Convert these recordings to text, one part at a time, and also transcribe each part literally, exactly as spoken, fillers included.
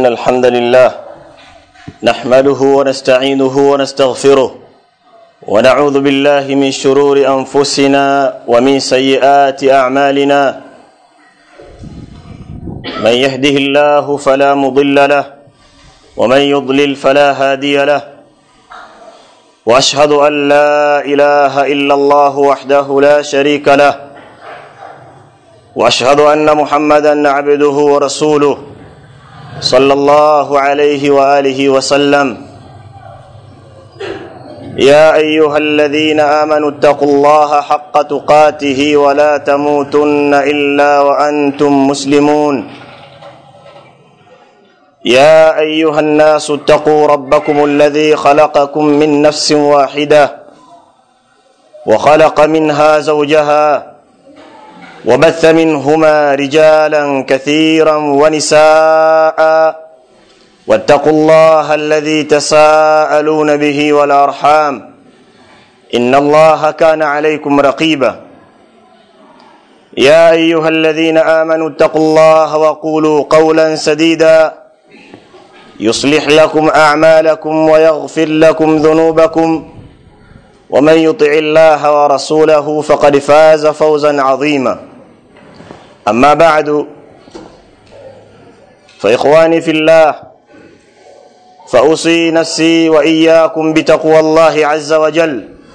الحمد لله نحمده ونستعينه ونستغفره ونعوذ بالله من شرور أنفسنا ومن سيئات أعمالنا من يهده الله فلا مضل له ومن يضلل فلا هادي له وأشهد أن لا إله إلا الله وحده لا شريك له وأشهد أن محمدًا عبده ورسوله صلى الله عليه وآله وسلم يا أيها الذين آمنوا اتقوا الله حق تقاته ولا تموتن إلا وأنتم مسلمون يا أيها الناس اتقوا ربكم الذي خلقكم من نفس واحدة وخلق منها زوجها وبث منهما رجالا كثيرا ونساء واتقوا الله الذي تساءلون به والأرحام إن الله كان عليكم رقيبا يا أيها الذين آمنوا اتقوا الله وقولوا قولا سديدا يصلح لكم أعمالكم ويغفر لكم ذنوبكم ومن يطع الله ورسوله فقد فاز فوزا عظيما أما بعد فإخواني في الله فأوصي نفسي وإياكم بتقوى الله عز وجل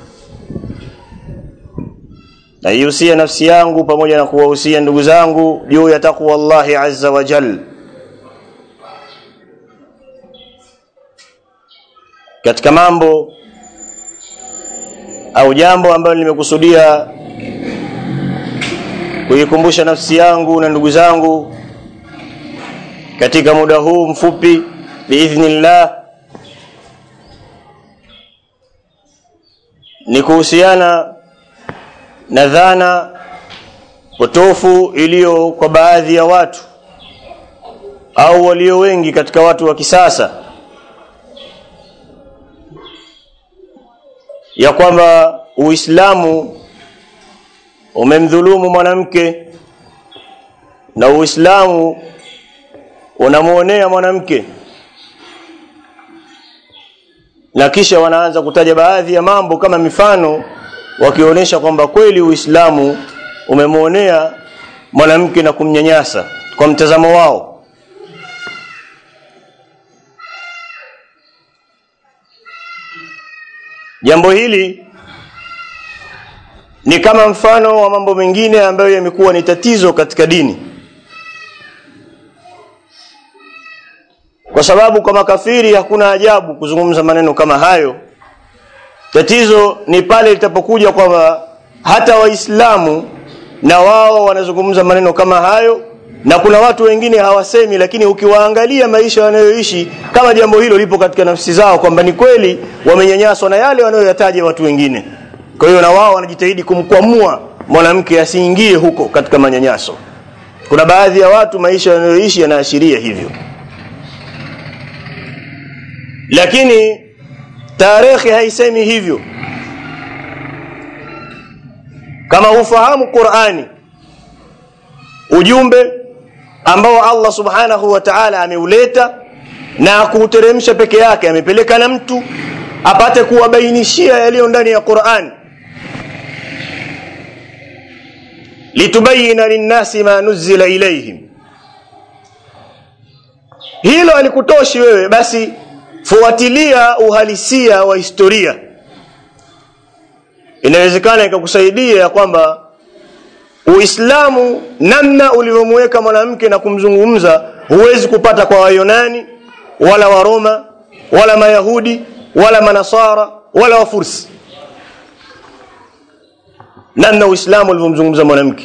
نيوصي نفسي yangu pamoja na kuwahusia ndugu zangu juu ya takwa Allah azza wa jalla. Katika mambo au jambo ambalo nimekusudia kuikumbusha nafsi yangu na ndugu zangu katika muda huu mfupi biidhnillah ni kuhusiana na dhana potofu iliyo kwa baadhi ya watu au walio wengi katika watu wa kisasa ya kwamba Uislamu umemdhulumu mwanamke na Uislamu unamuonea mwanamke, na kisha wanaanza kutaja baadhi ya mambo kama mifano wakionyesha kwamba kweli Uislamu umemuonea mwanamke na kumnyanyasa kwa mtazamo wao. Jambo hili ni kama mfano wa mambo mengine ambayo yamekuwa ni tatizo katika dini. Kwa sababu kwa makafiri hakuna ajabu kuzungumza maneno kama hayo. Tatizo ni pale litapokuja kwamba hata Waislamu na wao wanazungumza maneno kama hayo na kuna watu wengine hawasemi, lakini ukiwaangalia maisha wanayoishi kama jambo hilo lipo katika nafsi zao kwamba ni kweli wamenyanyaswa na yale wanayoyataja watu wengine. Kwa hiyo na wao wanajitahidi kumkwamua mwanamke asiingie huko katika manyanyaso. Kuna baadhi ya watu maisha wanayoishi yanaashiria hivyo. Lakini tarehe haisemi hivyo. Kama ufahamu Qur'ani, ujumbe ambao Allah subhanahu wa ta'ala ameuleta na kuuteremsha peke yake, amepeleka na mtu apate kuwabainishia yaliyo ndani ya Qur'an, litubayina linnasi ma nuzila ilayhim. Hilo alikutoshi wewe, basi fuatilia uhalisia wa historia. Inawezekana ikakusaidia kwamba Uislamu namna ulivyomweka mwanamke na kumzungumza huwezi kupata kwa Wayunani wala Waroma wala Mayahudi wala Manasara wala Wafursi. Namna Uislamu ulivyomzungumza mwanamke,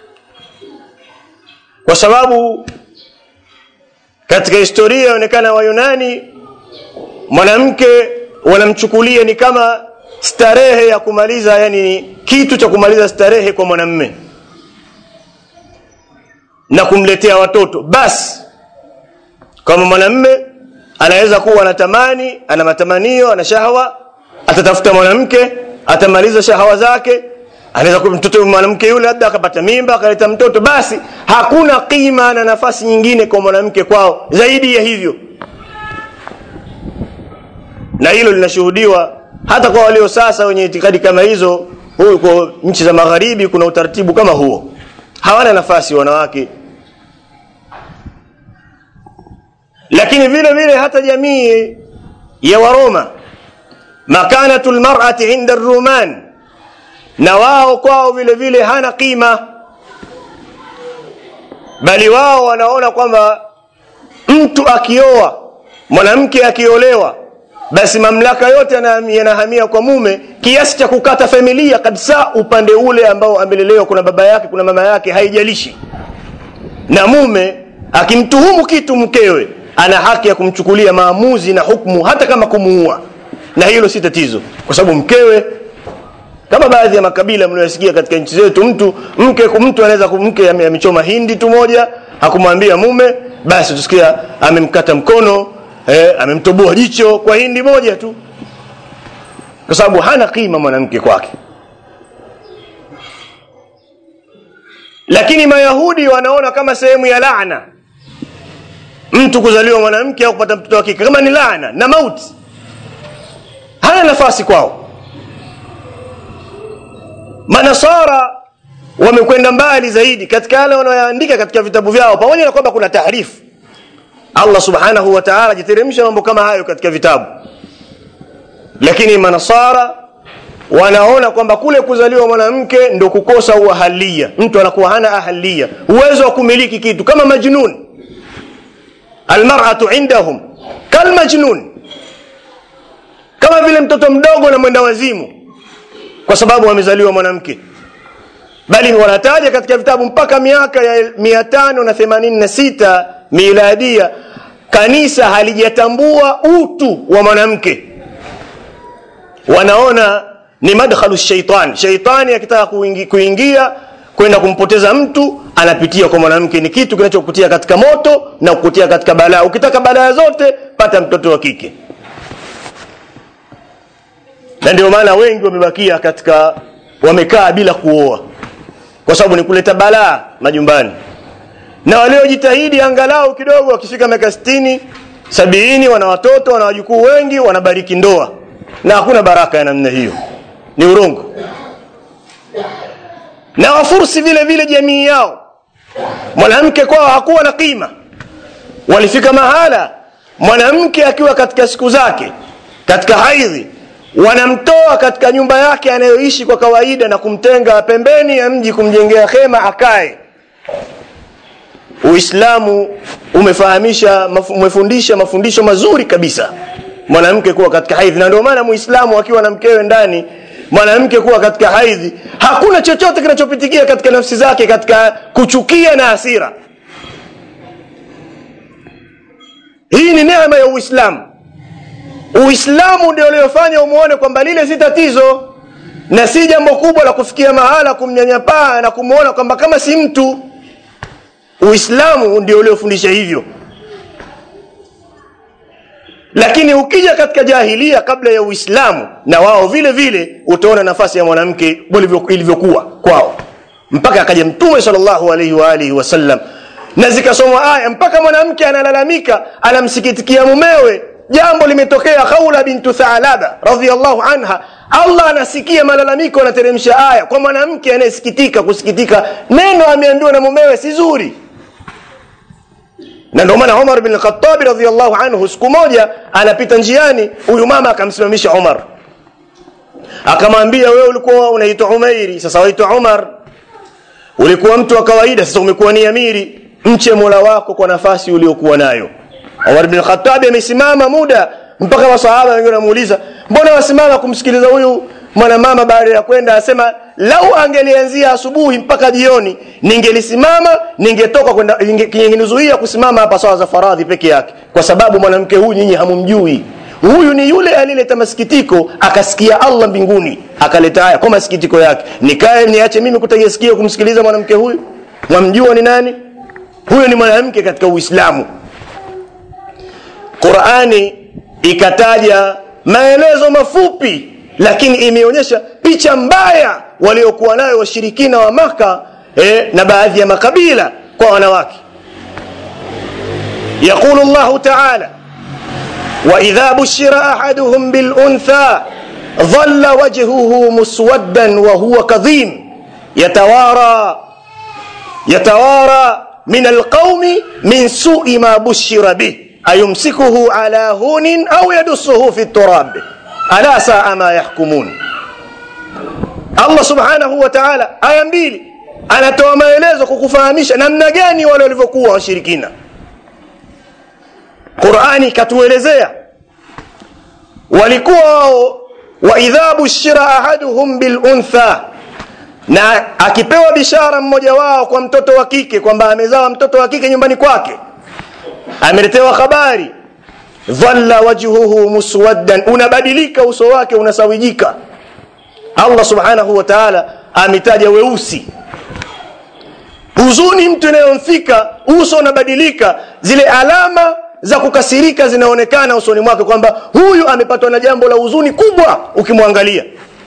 kwa sababu katika historia inaonekana Wayunani mwanamke wanamchukulia ni kama starehe ya kumaliza, yani kitu cha kumaliza starehe kwa mwanamume na kumletea watoto. Basi kama mwanamume anaweza kuwa anatamani, ana matamanio, ana shahawa, atatafuta mwanamke, atamaliza shahawa zake, anaweza kuwa mtoto mwanamke yule labda akapata mimba akaleta mtoto, basi hakuna kima na nafasi nyingine kwa mwanamke kwao zaidi ya hivyo. Na hilo linashuhudiwa hata kwa walio sasa wenye itikadi kama hizo. Huko nchi za magharibi kuna utaratibu kama huo, hawana nafasi wanawake. Lakini vile vile hata jamii ya Waroma, makanatul mar'ati inda ar-ruman, na wao kwao vile vile hana kima, bali wao wanaona kwamba mtu akioa, mwanamke akiolewa, basi mamlaka yote yanahamia kwa mume, kiasi cha kukata familia kabisa upande ule ambao amelelewa, kuna baba yake kuna mama yake, haijalishi. Na mume akimtuhumu kitu mkewe, ana haki ya kumchukulia maamuzi na hukumu hata kama kumuua, na hilo si tatizo, kwa sababu mkewe, kama baadhi ya makabila mnayosikia katika nchi zetu, mtu mke mtu anaweza kumke amechoma hindi tu moja, hakumwambia mume, basi tusikia amemkata mkono, eh, amemtoboa jicho kwa hindi moja tu, kwa sababu hana kima mwanamke kwake. Lakini Mayahudi wanaona kama sehemu ya laana mtu kuzaliwa mwanamke au kupata mtoto wa kike, kama ni laana na mauti, hana nafasi kwao. Manasara wamekwenda mbali zaidi katika yale wanayoandika katika vitabu vyao, pamoja na kwamba kuna tahrifu. Allah subhanahu wa ta'ala jiteremsha mambo kama hayo katika vitabu, lakini Manasara wanaona kwamba kule kuzaliwa mwanamke ndio kukosa uahalia, mtu anakuwa hana ahalia, uwezo wa kumiliki kitu, kama majnun. Almar'atu indahum kal majnun, kama vile mtoto mdogo na mwenda wazimu, kwa sababu amezaliwa mwanamke. Bali wanataja katika vitabu mpaka miaka ya mia tano na themanini na sita miladia, kanisa halijatambua utu wa mwanamke. Wanaona ni madkhalu shaitan, shaitani akitaka kuingia kwenda kumpoteza mtu anapitia kwa mwanamke, ni kitu kinachokutia katika moto na kukutia katika balaa. Ukitaka balaa zote, pata mtoto wa kike. Na ndio maana wengi wamebakia katika, wamekaa bila kuoa, kwa sababu ni kuleta balaa majumbani. Na waliojitahidi angalau kidogo, wakifika miaka sitini sabini, wana watoto, wana wajukuu wengi, wanabariki ndoa, na hakuna baraka ya namna hiyo, ni urongo. Na Wafursi vile vile jamii yao, mwanamke kwao hakuwa na kima. Walifika mahala mwanamke akiwa katika siku zake, katika haidhi, wanamtoa katika nyumba yake anayoishi kwa kawaida na kumtenga pembeni ya mji, kumjengea hema akae. Uislamu umefahamisha, umefundisha mafundisho mazuri kabisa mwanamke kuwa katika haidhi. Na ndio maana Muislamu akiwa na mkewe ndani, mwanamke kuwa katika haidhi, hakuna chochote kinachopitikia katika nafsi zake katika kuchukia na hasira. Hii ni neema ya Uislamu. Uislamu ndio uliofanya umuone kwamba lile si tatizo na si jambo kubwa la kufikia mahala kumnyanyapaa na kumuona kwamba kama si mtu. Uislamu ndio uliofundisha hivyo. Lakini ukija katika jahilia kabla ya Uislamu, na wao vile vile utaona nafasi ya mwanamke ilivyokuwa kwao, mpaka akaja Mtume sallallahu alaihi wa alihi wasallam, na zikasomwa aya mpaka mwanamke analalamika, anamsikitikia mumewe. Jambo limetokea, Khawla bintu Tha'laba radhiyallahu anha, Allah anasikia malalamiko, anateremsha aya kwa mwanamke anayesikitika, kusikitika neno ameambiwa na mumewe si zuri. Na ndio maana Umar bin al-Khattab radhiyallahu anhu, siku moja anapita njiani, huyu mama akamsimamisha Umar, akamwambia, wewe ulikuwa unaitwa Umairi, sasa waitwa Umar. Ulikuwa mtu wa kawaida, sasa umekuwa ni amiri. Mche Mola wako kwa nafasi uliokuwa nayo. Umar bin al-Khattab amesimama muda, mpaka masahaba wengine wanamuuliza, mbona wasimama kumsikiliza huyu mwanamama? Baada ya kwenda asema, lau angelianzia asubuhi mpaka jioni, ningelisimama, ningetoka kwenda, ningenizuia kusimama hapa sawa za faradhi peke yake, kwa sababu mwanamke huyu nyinyi hamumjui. Huyu ni yule alileta masikitiko, akasikia Allah mbinguni, akaleta haya kwa masikitiko yake. Nikae niache mimi kutegea sikio kumsikiliza mwanamke huyu? Mwamjua ni nani? Huyo ni mwanamke katika Uislamu. Qur'ani ikataja maelezo mafupi, lakini imeonyesha picha mbaya waliokuwa nayo washirikina wa Maka eh, na baadhi ya makabila kwa wanawake. يقول الله تعالى وإذا بشر أحدهم بالأنثى ظل وجهه مسودا وهو كظيم يتوارى يتوارى من القوم من سوء ما بشر به أيمسكه على هون أو يدسه في التراب ألا ساء ما يحكمون. Allah subhanahu wa ta'ala aya mbili anatoa maelezo kukufahamisha namna gani wale walivyokuwa washirikina. Qur'ani katuelezea walikuwa wao wa idha bushira ahaduhum bil untha, na akipewa bishara mmoja wao kwa mtoto wa kike kwamba amezaa mtoto wa kike nyumbani kwake, ameletewa habari, dhalla wajhuhu muswaddan, unabadilika uso wake unasawijika. Allah subhanahu wa ta'ala ametaja weusi, huzuni mtu inayomfika uso unabadilika, zile alama za kukasirika zinaonekana usoni mwake kwamba huyu amepatwa na jambo la huzuni kubwa ukimwangalia.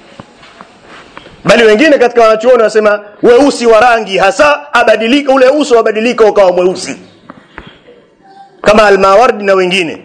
Bali wengine katika wanachuoni wanasema weusi wa rangi hasa abadilika, ule uso wabadilika ukawa mweusi kama al-Mawardi na wengine.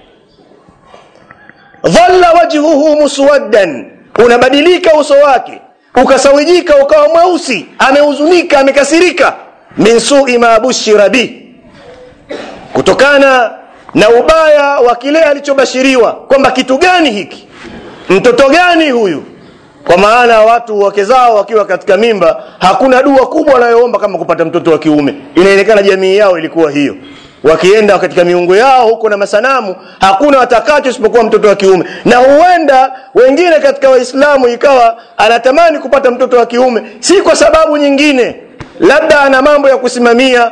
Dhalla wajhuhu muswaddan, unabadilika uso wake ukasawijika ukawa mweusi, amehuzunika, amekasirika. Min su'i ma bushira bi, kutokana na ubaya wa kile alichobashiriwa kwamba kitu gani hiki, mtoto gani huyu. Kwa maana watu wake zao wakiwa katika mimba hakuna dua kubwa wanayoomba kama kupata mtoto wa kiume. Inaonekana jamii yao ilikuwa hiyo, wakienda katika miungu yao huko na masanamu hakuna watakacho isipokuwa mtoto wa kiume. Na huenda wengine katika Waislamu ikawa anatamani kupata mtoto wa kiume si kwa sababu nyingine, labda ana mambo ya kusimamia,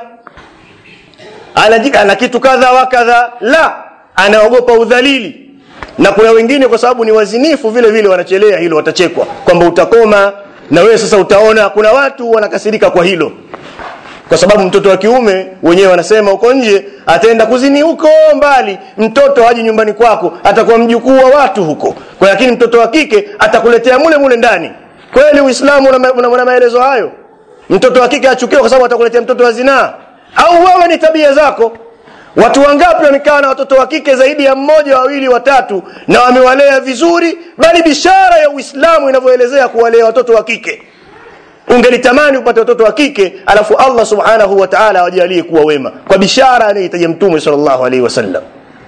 ana kitu kadha wa kadha, la, anaogopa udhalili. Na kuna wengine kwa sababu ni wazinifu vile vile wanachelea hilo, watachekwa kwamba utakoma na wewe sasa utaona. Kuna watu wanakasirika kwa hilo, kwa sababu mtoto wa kiume wenyewe wanasema huko nje ataenda kuzini huko mbali, mtoto haji nyumbani kwako, atakuwa mjukuu wa watu huko. Kwa lakini mtoto wa kike atakuletea mule mule ndani. Kweli Uislamu una, una maelezo hayo? Mtoto wa kike achukiwa kwa sababu atakuletea mtoto wa zinaa? Au wewe ni tabia zako? Watu wangapi wamekaa na watoto wa kike zaidi ya mmoja, wawili, watatu, na wamewalea vizuri, bali bishara ya Uislamu inavyoelezea kuwalea watoto wa kike. Ungelitamani upate watoto wa kike alafu Allah subhanahu wa ta'ala awajalie kuwa wema kwa bishara anayotaja Mtume sallallahu alaihi wasallam.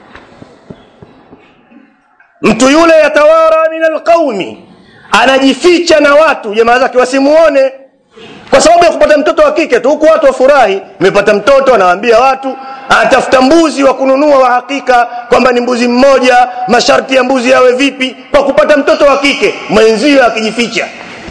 Mtu yule yatawara min alqaumi, anajificha na watu jamaa zake wasimuone kwa sababu ya kupata mtoto wa kike tu. Huko watu wafurahi, nimepata mtoto, anawaambia watu, atafuta mbuzi wa kununua wa hakika kwamba ni mbuzi mmoja, masharti ya mbuzi yawe vipi, kwa kupata mtoto wa kike, mwenzio akijificha.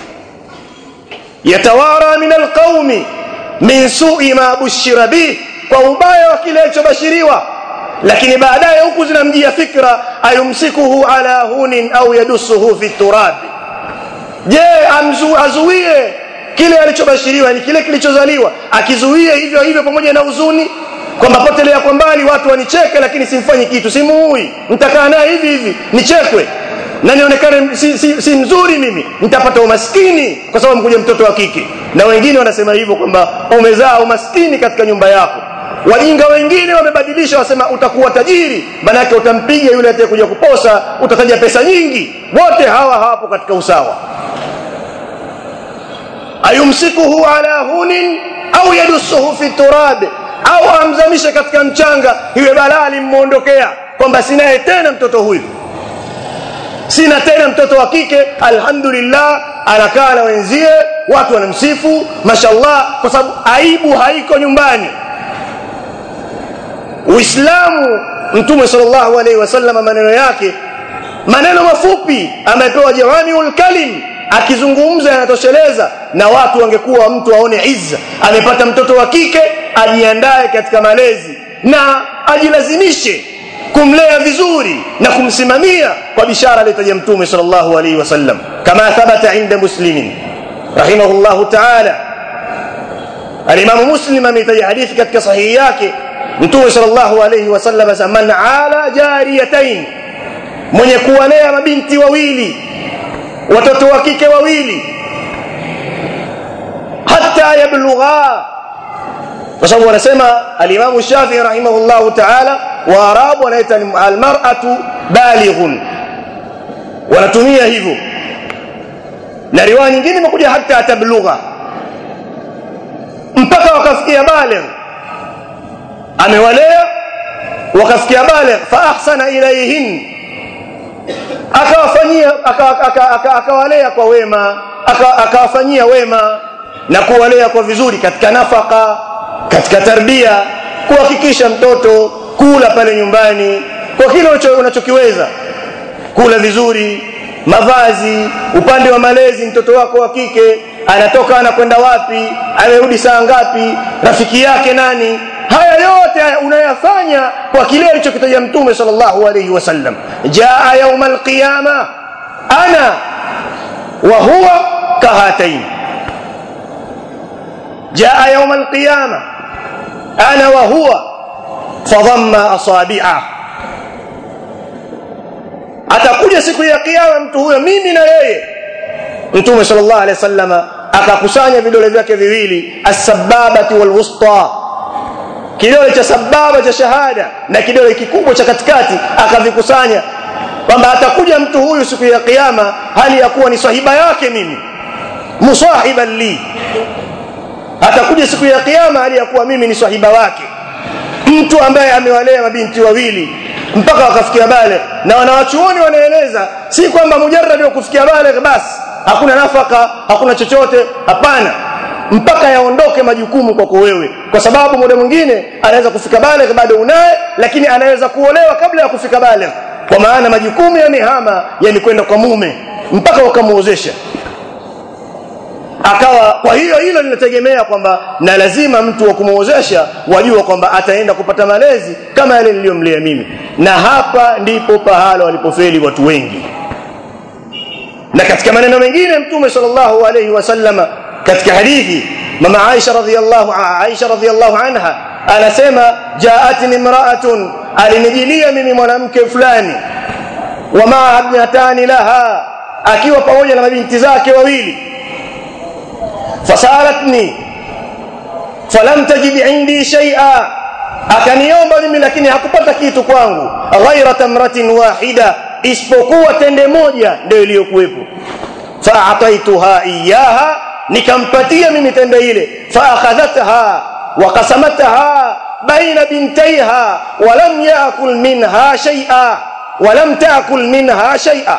Yatawara min alqaumi min su'i ma bushira bi, kwa ubaya wa kile alichobashiriwa. Lakini baadaye huku zinamjia fikra, ayumsikuhu ala hunin au yadussuhu fi turab. Je, amzu azuie kile alichobashiriwa, ni kile kilichozaliwa, akizuie hivyo hivyo pamoja na huzuni kwamba potelea kwa mbali watu wanicheke lakini simfanyi kitu, simuui, nitakaa naye hivi hivi nichekwe na nionekane si, si, si mzuri, mimi nitapata umaskini kwa sababu mkuja mtoto wa kike. Na wengine wanasema hivyo kwamba umezaa umaskini katika nyumba yako. Wajinga wengine wamebadilisha, wasema utakuwa tajiri, maana yake utampiga yule atakayekuja kuposa, utataja pesa nyingi. Wote hawa hawapo katika usawa. Ayumsikuhu ala hunin au yadussuhu fi turab, au amzamishe katika mchanga, iwe balaa limuondokea kwamba sinaye tena mtoto huyu, sina tena mtoto wa kike. Alhamdulillah, anakaa na wenzie, watu wanamsifu mashallah, kwa sababu aibu haiko nyumbani. Uislamu, Mtume sallallahu alaihi wasallam maneno yake, maneno mafupi amepewa jawamiul kalim, akizungumza yanatosheleza, na watu wangekuwa mtu aone izza, amepata mtoto wa kike, ajiandae katika malezi na ajilazimishe kumlea vizuri na kumsimamia kwa bishara aliyotaja Mtume sallallahu alaihi wasallam, kama thabata inda Muslimin rahimahullahu ta'ala. Al-Imam Muslim ametaja hadithi katika sahihi yake, Mtume sallallahu alaihi wasallam asema, man ala jariyatayn, mwenye kuwalea mabinti wawili, watoto wa kike wawili, hatta yablugha. Kwa sababu wanasema al-Imam Shafi'i rahimahullahu ta'ala, Waarabu wanaita al-mar'atu balighun, wanatumia hivyo. Na riwaya nyingine imekuja hatta tablugha, mpaka wakafikia baligh, amewalea wakafikia baligh. Fa ahsana ilayhin, akawafanyia akawalea kwa wema, akawafanyia wema na kuwalea kwa vizuri katika nafaka, katika tarbia, kuhakikisha mtoto kula pale nyumbani kwa kile unachokiweza, kula vizuri, mavazi, upande wa malezi, mtoto wako wa kike anatoka anakwenda wapi, amerudi saa ngapi, rafiki yake nani. Haya yote unayafanya kwa kile alichokitaja Mtume sallallahu alayhi wasallam. Jaa yawmal qiyama ana wa huwa kahatayn, jaa yawmal qiyama ana wa huwa fadhamma asabi'a. Atakuja siku ya kiyama mtu huyo, mimi na yeye. Mtume sallallahu alayhi wasallam akakusanya vidole vyake viwili, as-sababati wal wusta, kidole cha sababa cha shahada na kidole kikubwa cha katikati, akavikusanya kwamba atakuja mtu huyu siku ya kiyama hali ya kuwa ni sahiba yake mimi, musahiban li. Atakuja siku ya kiyama hali ya kuwa mimi ni sahiba wake, mtu ambaye amewalea mabinti wawili mpaka wakafikia baligh. Na wanawachuoni wanaeleza si kwamba mujarrad wa kufikia baligh basi, hakuna nafaka, hakuna chochote, hapana, mpaka yaondoke majukumu kwako wewe. Kwa sababu muda mwingine anaweza kufika baligh bado unaye, lakini anaweza kuolewa kabla ya kufika baligh, kwa maana majukumu yamehama, yani kwenda kwa mume mpaka wakamuozesha akawa. Kwa hiyo hilo linategemea kwamba na lazima mtu wa kumuozesha wajua kwamba ataenda kupata malezi kama yale niliyomlea mimi. Na hapa ndipo pahala walipofeli watu wengi. Na katika maneno mengine Mtume sallallahu alayhi wasallam katika hadithi, mama Aisha radhiyallahu Aisha radhiyallahu anha anasema, jaatni imra'atun, alinijilia mimi mwanamke fulani, wa ma'a ibnatani laha, akiwa pamoja na mabinti zake wawili. Fasalatni falam tajid indi shay'a, akaniomba mimi lakini hakupata kitu kwangu. Ghaira tamratin wahida, isipokuwa tende moja ndio iliyokuwepo. Fa'ataituha iyaha, nikampatia mimi tende ile. Fa'akhadhatha wa qasamatha baina bintayha wa lam ya'kul minha shay'a wa lam ta'kul minha shay'a,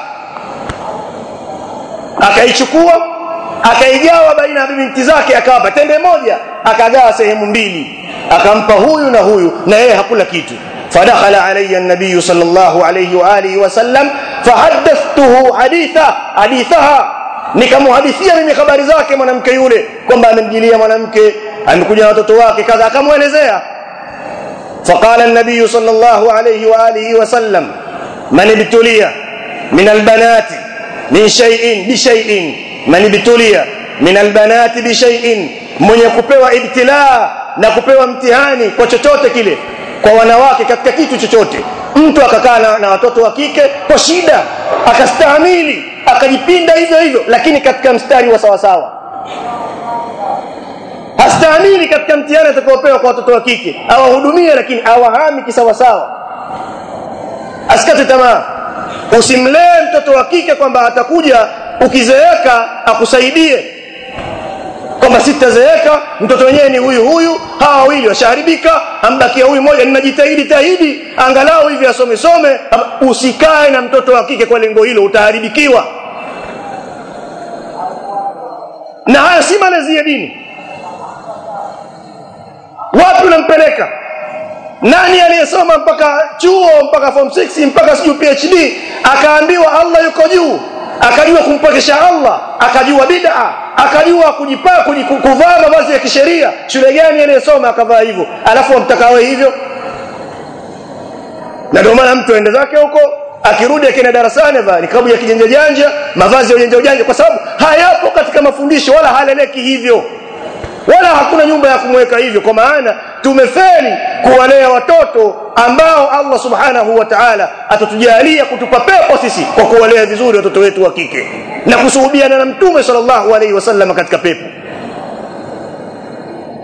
akaichukua akaigawa baina ya binti zake, akawapa tende moja, akagawa sehemu mbili, akampa huyu na huyu, na yeye hakula kitu. Fadakhala alayya an-nabiy sallallahu alayhi wa alihi wasallam fahaddathtuhu haditha hadithaha, nikamhadithia mimi habari zake mwanamke yule, kwamba amemjilia mwanamke, amekuja na watoto wake kadha, akamuelezea. Faqala an-nabiy sallallahu alayhi wa alihi wasallam, man ibtuliya min al-banati min shay'in bi shay'in, man ibtuliya min albanati bi shay'in, mwenye kupewa ibtilaa na kupewa mtihani kwa chochote kile, kwa wanawake katika kitu chochote. Mtu akakaa na, na watoto wa kike kwa shida, akastahimili, akajipinda hivyo hivyo, lakini katika mstari wa sawa sawa. Hastahimili katika mtihani atakaopewa kwa watoto wa kike, awahudumie lakini awahami kisawa sawa. Asikate tamaa. Usimlee mtoto wa kike kwamba atakuja ukizeeka akusaidie, kwamba sitazeeka, mtoto wenyewe ni huyu huyu, hawa wawili washaharibika, ambakia huyu mmoja, ninajitahidi tahidi angalau hivi asome some. Usikae na mtoto wa kike kwa lengo hilo, utaharibikiwa. Na haya si malezi ya dini. Wapi unampeleka? Nani aliyesoma mpaka chuo, mpaka form six, mpaka sijui P H D, akaambiwa Allah yuko juu, akajua kumpokesha Allah, akajua bid'a, akajua kujipaka, kuvaa mavazi ya kisheria? Shule gani aliyesoma akavaa hivyo, alafu amtakawe hivyo? Na ndio maana mtu aende zake huko, akirudi akina darasani vaa nikabu ya kijanja janja, mavazi ya ujanja ujanja, kwa sababu hayapo katika mafundisho, wala haleleki hivyo, wala hakuna nyumba ya kumweka hivyo. Kwa maana tumefeli kuwalea watoto ambao Allah subhanahu wa ta'ala atatujalia kutupa pepo sisi kwa kuwalea vizuri watoto wetu wa kike na kusuhubiana na Mtume sallallahu alaihi wasallam katika pepo.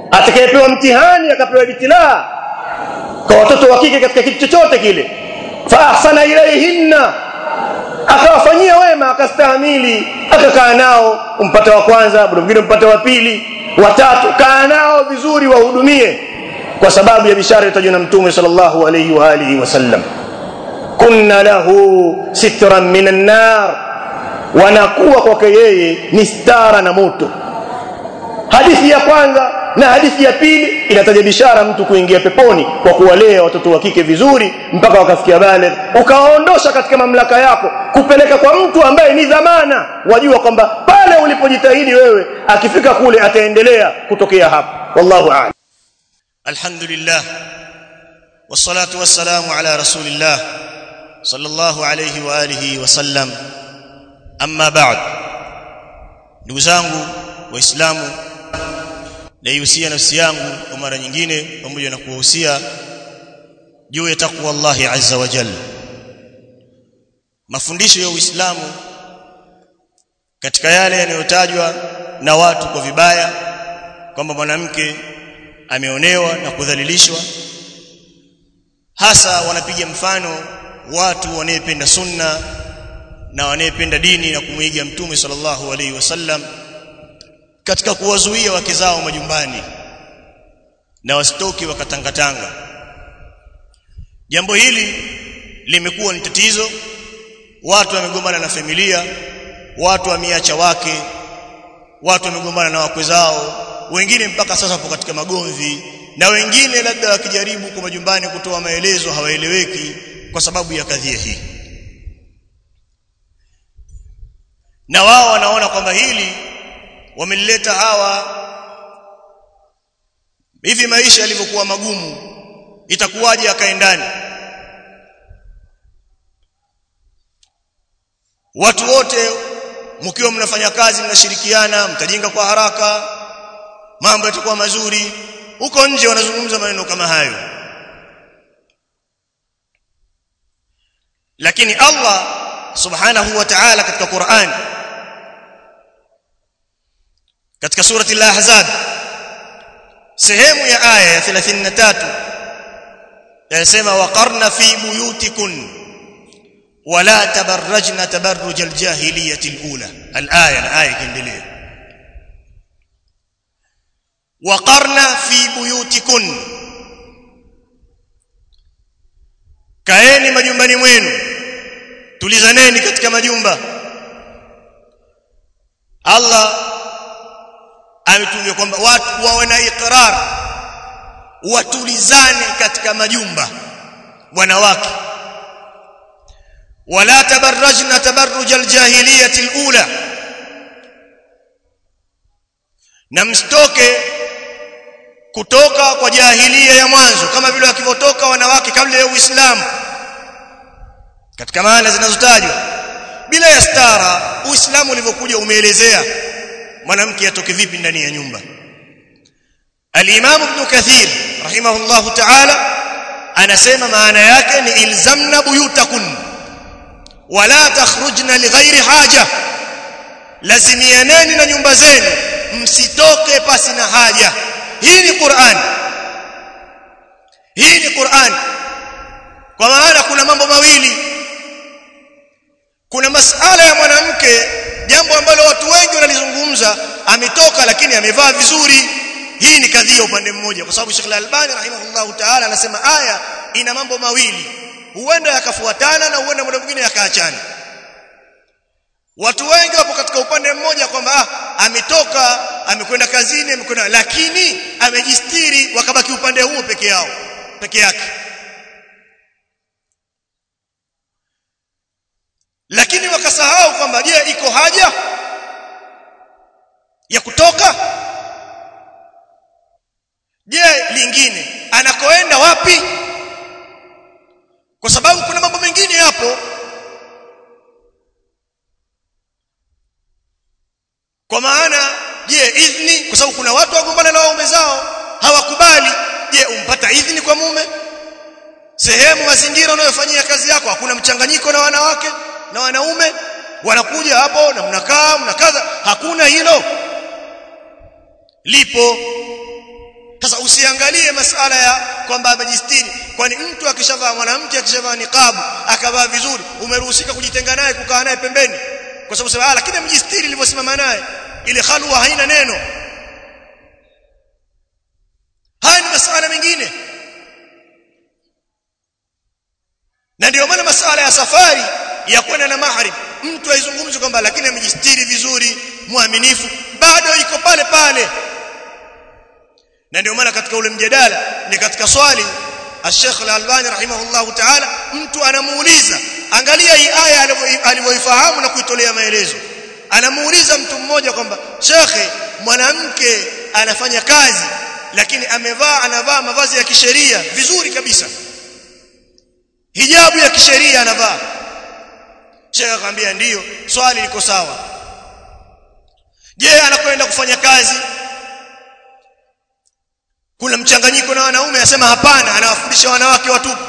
atakayepewa mtihani akapewa ibtilaa kwa watoto wa kike katika kitu chochote kile, fa ahsana ilayhinna, akawafanyia wema, akastahimili, akakaa nao, umpata wa kwanza, bado mwingine umpata wa pili, wa tatu, kaa nao vizuri, wahudumie, kwa sababu ya bishara itajwa na Mtume sallallahu alayhi wa alihi wasallam, kunna lahu sitran minan nar, wanakuwa kwake yeye ni stara na moto. Hadithi ya kwanza na hadithi ya pili inataja bishara mtu kuingia peponi kwa kuwalea watoto wa kike vizuri mpaka wakafikia baligh, ukawaondosha katika mamlaka yako kupeleka kwa mtu ambaye ni dhamana, wajua kwamba pale ulipojitahidi wewe akifika kule ataendelea kutokea hapo. Wallahu a'lam. Alhamdulillah wassalatu wassalamu ala rasulillah sallallahu alayhi wa alihi wasallam. Amma ba'd, ndugu zangu waislamu, naihusia nafsi yangu kwa mara nyingine pamoja na kuwahusia juu ya takwa Allah azza wa jalla. Mafundisho ya Uislamu katika yale yanayotajwa na watu kwa vibaya kwamba mwanamke ameonewa na kudhalilishwa, hasa wanapiga mfano watu wanayependa sunna na wanayependa dini na kumuiga Mtume sallallahu alaihi wasallam katika kuwazuia wake zao majumbani na wasitoki wakatangatanga. Jambo hili limekuwa ni tatizo. Watu wamegombana na familia, watu wameacha wake, watu wamegombana na wakwe zao, wengine mpaka sasa wapo katika magomvi, na wengine labda wakijaribu kwa majumbani kutoa maelezo hawaeleweki kwa sababu ya kadhia hii. Na wao wanaona kwamba hili wameleta hawa, hivi maisha yalivyokuwa magumu itakuwaje akaendani? Watu wote mkiwa mnafanya kazi mnashirikiana, mtajenga kwa haraka, mambo yatakuwa mazuri. Huko nje wanazungumza maneno kama hayo, lakini Allah subhanahu wa ta'ala katika Qur'an, katika surati al-Ahzab sehemu ya aya ya thelathini na tatu yanasema waqarna fi buyutikun wala tabarrajna tabarruj al-jahiliyyah al-ula. al-aya na aya ikiendelea, waqarna fi buyutikun, kaeni majumbani mwenu, tulizaneni katika majumba. Allah ametuambia kwamba watu wawe na iqrar, watulizane katika majumba wanawake. Wala tabarrajna tabarruj al-jahiliyyah al-ula, na mstoke kutoka kwa jahiliya ya mwanzo kama vile wakivyotoka wanawake kabla ya Uislamu, katika maana zinazotajwa bila ya stara. Uislamu ulivyokuja umeelezea mwanamke atoke vipi ndani ya nyumba. Al-Imam Ibn Kathir rahimahullahu ta'ala anasema maana yake ni ilzamna buyutakun wala takhrujna lighairi haja, lazimianeni na nyumba zenu, msitoke pasi na haja. Hii ni Qur'an, hii ni Qur'an. Kwa maana kuna mambo mawili, kuna masala ya mwanamke, jambo ambalo watu wengi wanalizungumza, ametoka lakini amevaa vizuri. Hii ni kadhia upande mmoja, kwa sababu Sheikh Al-Albani rahimahullahu ta'ala anasema aya ina mambo mawili, huenda yakafuatana na huenda muda mwingine yakaachana. Watu wengi wapo katika upande mmoja kwamba ah, ametoka amekwenda kazini amekwenda, lakini amejistiri, wakabaki upande huo peke yao peke yake. Lakini wakasahau kwamba je, iko haja ya kutoka? Je, lingine anakoenda wapi? Kwa sababu kuna mambo mengine hapo. Kwa maana je, idhni, kwa sababu kuna watu wagombana na waume zao hawakubali. Je, umpata idhni kwa mume? Sehemu mazingira unayofanyia kazi yako hakuna mchanganyiko na wanawake na wanaume, wanakuja hapo na mnakaa mnakaza, hakuna hilo. Lipo Sasa usiangalie masala ya kwamba amejistiri, kwani mtu akishavaa, mwanamke akishavaa niqabu akavaa vizuri, umeruhusika kujitenga naye, kukaa naye pembeni, kwa sababu sema ah, lakini amejistiri nilivyosimama naye, ile khalwa haina neno. Haya ni masala mengine. Na ndio maana masala ya safari ya kwenda na mahrim, mtu aizungumze kwamba lakini amejistiri vizuri, muaminifu, bado iko pale pale. Na ndio maana katika ule mjadala ni katika swali Al-Sheikh Al-Albani rahimahullahu ta'ala, mtu anamuuliza, angalia hii aya alivyoifahamu na kuitolea maelezo. Anamuuliza mtu mmoja kwamba shekhe, mwanamke anafanya kazi lakini amevaa anavaa mavazi ya kisheria vizuri kabisa, hijabu ya kisheria anavaa. Shekhe akamwambia ndiyo, swali liko sawa. Je, anakwenda kufanya kazi kuna mchanganyiko na wanaume? Anasema hapana, anawafundisha wanawake watupu.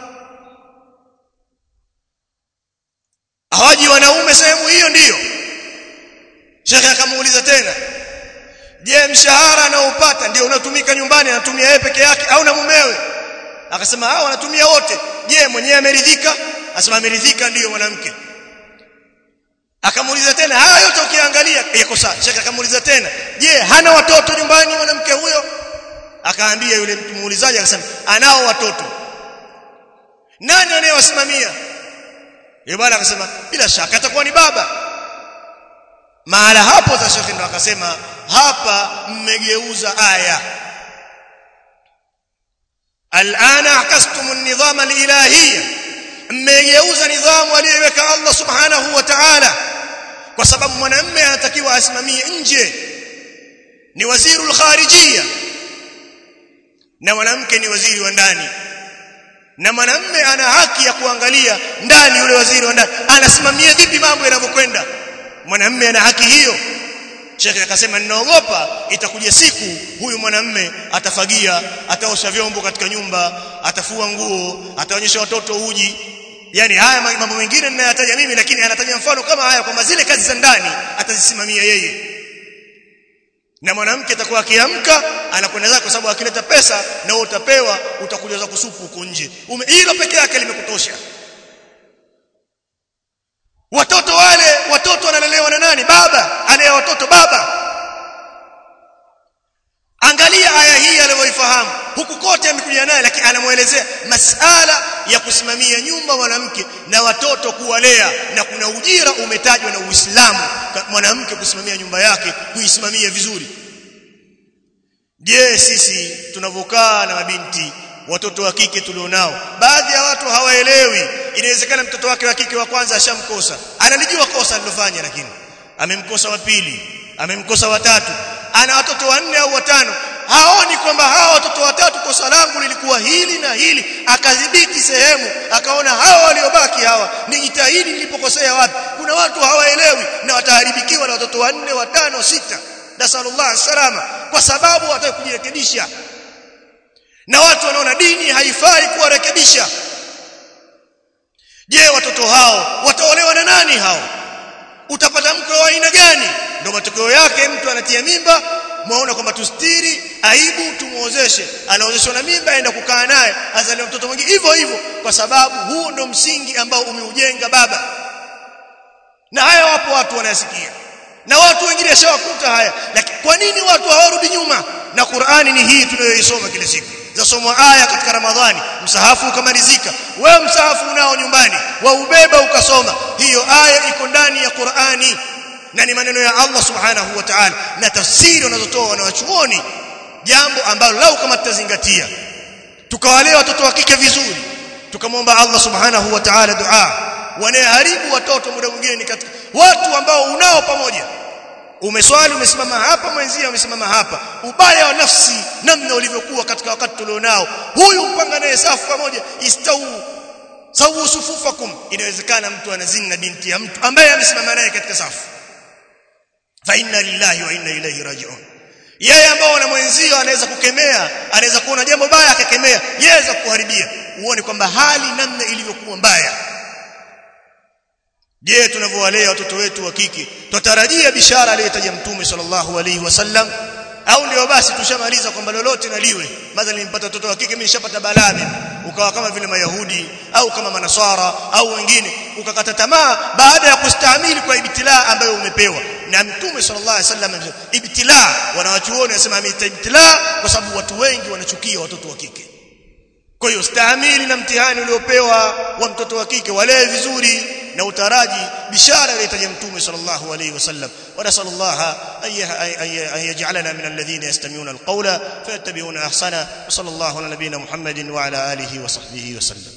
Hawaji wanaume sehemu hiyo? Ndiyo. Shekhe akamuuliza tena, je, mshahara anaopata ndio unatumika nyumbani, anatumia yeye peke yake au na mumewe? Akasema hao wanatumia wote. Je, mwenyewe ameridhika? Asema ameridhika, ndiyo mwanamke. Akamuuliza tena, haya yote ukiangalia yako sawa. Shekhe akamuuliza tena, je, hana watoto nyumbani mwanamke huyo? Akaambia yule mtu muulizaji, akasema anao watoto. Nani anayewasimamia? Yule bwana akasema bila shaka atakuwa ni baba. Maana hapo za shekhi ndo akasema hapa mmegeuza aya. Al'ana akastum an-nidham al-ilahiyya, mmegeuza nidhamu aliyoweka Allah subhanahu wa ta'ala, kwa sababu mwanamume anatakiwa asimamie nje, ni wazirul kharijiyya, na mwanamke ni waziri wa ndani. Na mwanamume ana haki ya kuangalia ndani yule waziri wa ndani anasimamia vipi mambo yanavyokwenda. Mwanamume ana haki hiyo. Sheikh akasema ninaogopa itakuja siku huyu mwanamume atafagia, ataosha vyombo katika nyumba, atafua nguo, ataonyesha watoto uji. Yani haya mambo mengine ninayataja mimi, lakini anataja mfano kama haya kwamba zile kazi za ndani atazisimamia yeye. Na mwanamke atakuwa akiamka anakwenda zake, kwa sababu akileta pesa na wewe utapewa, utakuja za kusupu huko nje. Hilo peke yake limekutosha. Watoto wale, watoto wanalelewa na nani? Baba. Alea watoto baba. Angalia aya hii alivyoifahamu. Huku kote amekuja naye, lakini anamuelezea masala ya kusimamia nyumba mwanamke na watoto kuwalea, na kuna ujira umetajwa na Uislamu mwanamke kusimamia nyumba yake, kuisimamia vizuri. Je, sisi tunavokaa na mabinti watoto wa kike tulionao, baadhi ya watu hawaelewi. Inawezekana mtoto wake wa kike wa kwanza ashamkosa, analijua kosa alilofanya, lakini amemkosa wa pili, amemkosa wa tatu, ana watoto wanne au watano. Haoni kwamba hawa watoto watatu kosa langu lilikuwa hili na hili, akadhibiti sehemu, akaona hawa waliobaki hawa nijitahidi nilipokosea wapi. Kuna watu hawaelewi na wataharibikiwa na watoto wanne, watano, sita, nasallallahu salama, kwa sababu wataka kujirekebisha. Na watu wanaona dini haifai kuwarekebisha. Je, watoto hao wataolewa na nani hao? Utapata mke wa aina gani? Ndio matokeo yake mtu anatia mimba, muone kwamba tustiri aibu tumuozeshe, anaozeshwa na mimba, aenda kukaa naye, azalie mtoto mwingine hivyo hivyo, kwa sababu huu ndio msingi ambao umeujenga baba. Na haya wapo watu wanayasikia, na watu wengine washawakuta haya. Lakini kwa nini watu hawarudi nyuma? Na Qur'ani ni hii tunayoisoma kila siku. Zasomwa aya katika Ramadhani, msahafu ukamalizika, wewe msahafu unao nyumbani, waubeba ukasoma, hiyo aya iko ndani ya Qur'ani na ni maneno ya Allah subhanahu wa ta'ala, na tafsiri wanazotoa wanawachuoni, jambo ambalo lau kama tutazingatia, tukawalea watoto wa kike vizuri, tukamwomba Allah subhanahu wa ta'ala dua. Wanaharibu watoto muda mwingine ni katika watu ambao unao pamoja, umeswali umesimama hapa, mwenzia umesimama hapa, ubaya wa nafsi namna ulivyokuwa katika wakati tulionao. Huyu mpanga naye safu pamoja, istau sawu sufufakum. Inawezekana mtu anazini na binti ya mtu ambaye amesimama naye katika safu. Fa inna lillahi wa inna ilaihi raji'un. Yeye ambao na mwenzio anaweza kukemea, anaweza kuona jambo baya akakemea, yaweza kuharibia. Uone kwamba hali namna ilivyokuwa mbaya. Je, tunavyowalea watoto wetu wa kike tutarajia bishara aliyotaja Mtume sallallahu alaihi wasallam au ndio basi tushamaliza kwamba lolote naliwe madhali nimpata mtoto wa kike mimi nishapata balaa mimi ukawa kama vile mayahudi au kama manasara au wengine ukakata tamaa baada ya kustahimili kwa ibtilaa ambayo umepewa na mtume sallallahu alaihi wasallam. Ibtilaa wanawachuoni wanasema ibtilaa kwa sababu watu wengi wanachukia watoto wa kike. Kwa hiyo stahimili na mtihani uliopewa wa mtoto wa kike, walee vizuri na utaraji bishara aliyotaja mtume sallallahu alayhi wasallam. Wa nasallallahu an yaj'alana min alladhina yastami'una alqawla fayattabi'una ahsana. Wa sallallahu ala nabiyyina Muhammadin wa ala alihi wa sahbihi wa sallam.